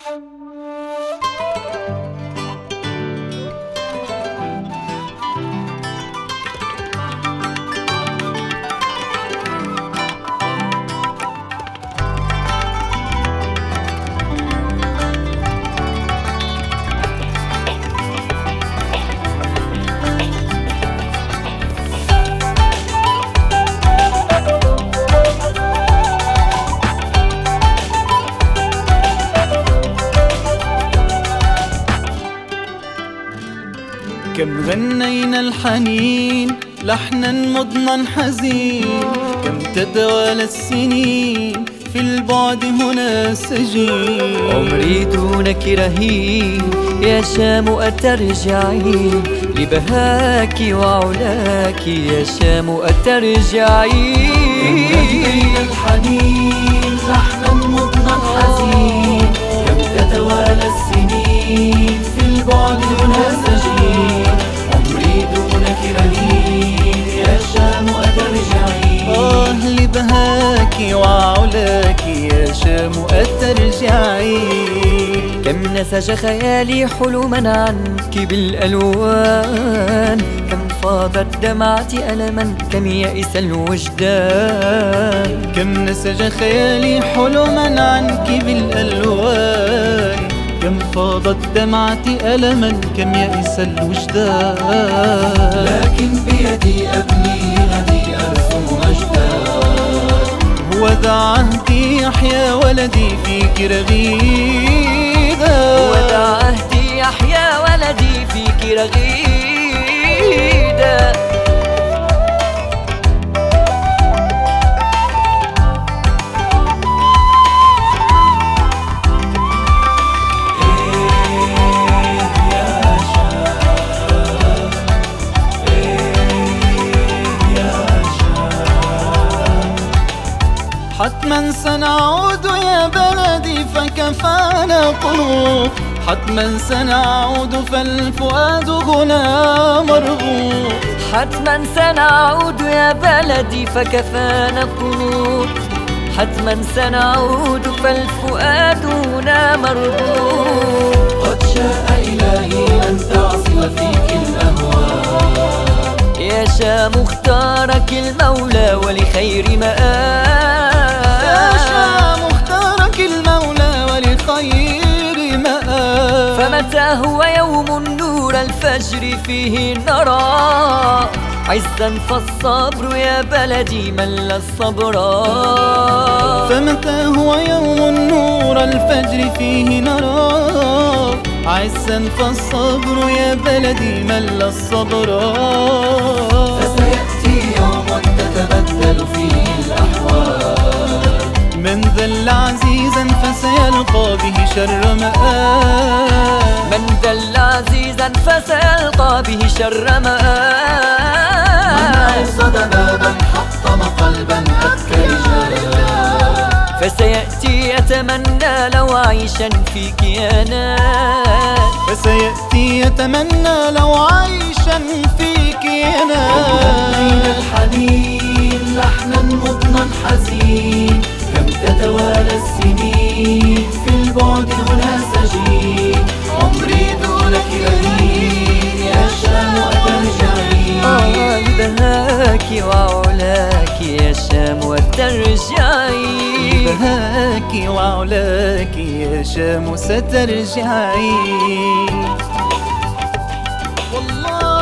كم غنينا الحنين لحنا مضنا حزين، كم تتوالى السنين في البعد هنا سجين. عمري دونك رهين يا شام أترجعين، لبهاك وعلاك يا شام أترجعين. كم غنينا الحنين لحنا مضنا حزين، كم تتوالى السنين في البعد هنا سجين. عمري دونك رهين يا شام أترجعين، لبهاك وعلاك يا شام أترجعين. كم نسج خيالي حلما عنك بالألوان، كم فاضت دمعتي ألما كم يئس الوجدان. كم نسج خيالي حلما عنك بالألوان، كم فاضت دمعتي ألما كم يئس الوجدان. لكن بيدي أبني غدي أرسم مجدا، هو ذا عهدي يحيا ولدي فيك رغيدا. هو ذا عهدي يحيا ولدي فيك رغيدا. حتما سنعود يا بلدي فكفانا قلوب، حتما سنعود فالفؤاد هنا مرغوب. حتما سنعود يا بلدي فكفانا قنوط، حتما سنعود فالفؤاد هنا مرغوب. قد شاء إلهي أن تعصف فيك الأهواء، يا شام اختارك المولى ولخير مآب. يا شام اختارك المولى ولخير مآب. فمتى هو يوم نور الفجر فيه نرى، عزا فالصبر يا بلدي مل الصبر. فمتى هو يوم نور الفجر فيه نرى، عزا فالصبر يا بلدي مل الصبر. فسيأتي يوم تتبدل فيه الأحوال، من ذل عزيزا فسيلقى به شر مآب. من ذل عزيزا فسيلقى به شر مآب. من أوصد بابا حطم قلبا أبكى رجالا، فسيأتي يتمنى لو عيشا فيك يا ناس. فسيأتي يتمنى لو عيشا فيك ينام. غنينا الحنين لحنا مضنا حزين، كم تتوالى السنين في البعد هنا سجين. عمري دونك رهين يا شام أترجعين، لبهاك وعلاك يا شام وترجعين. بهاك وعلاك يا شام سترجعين. والله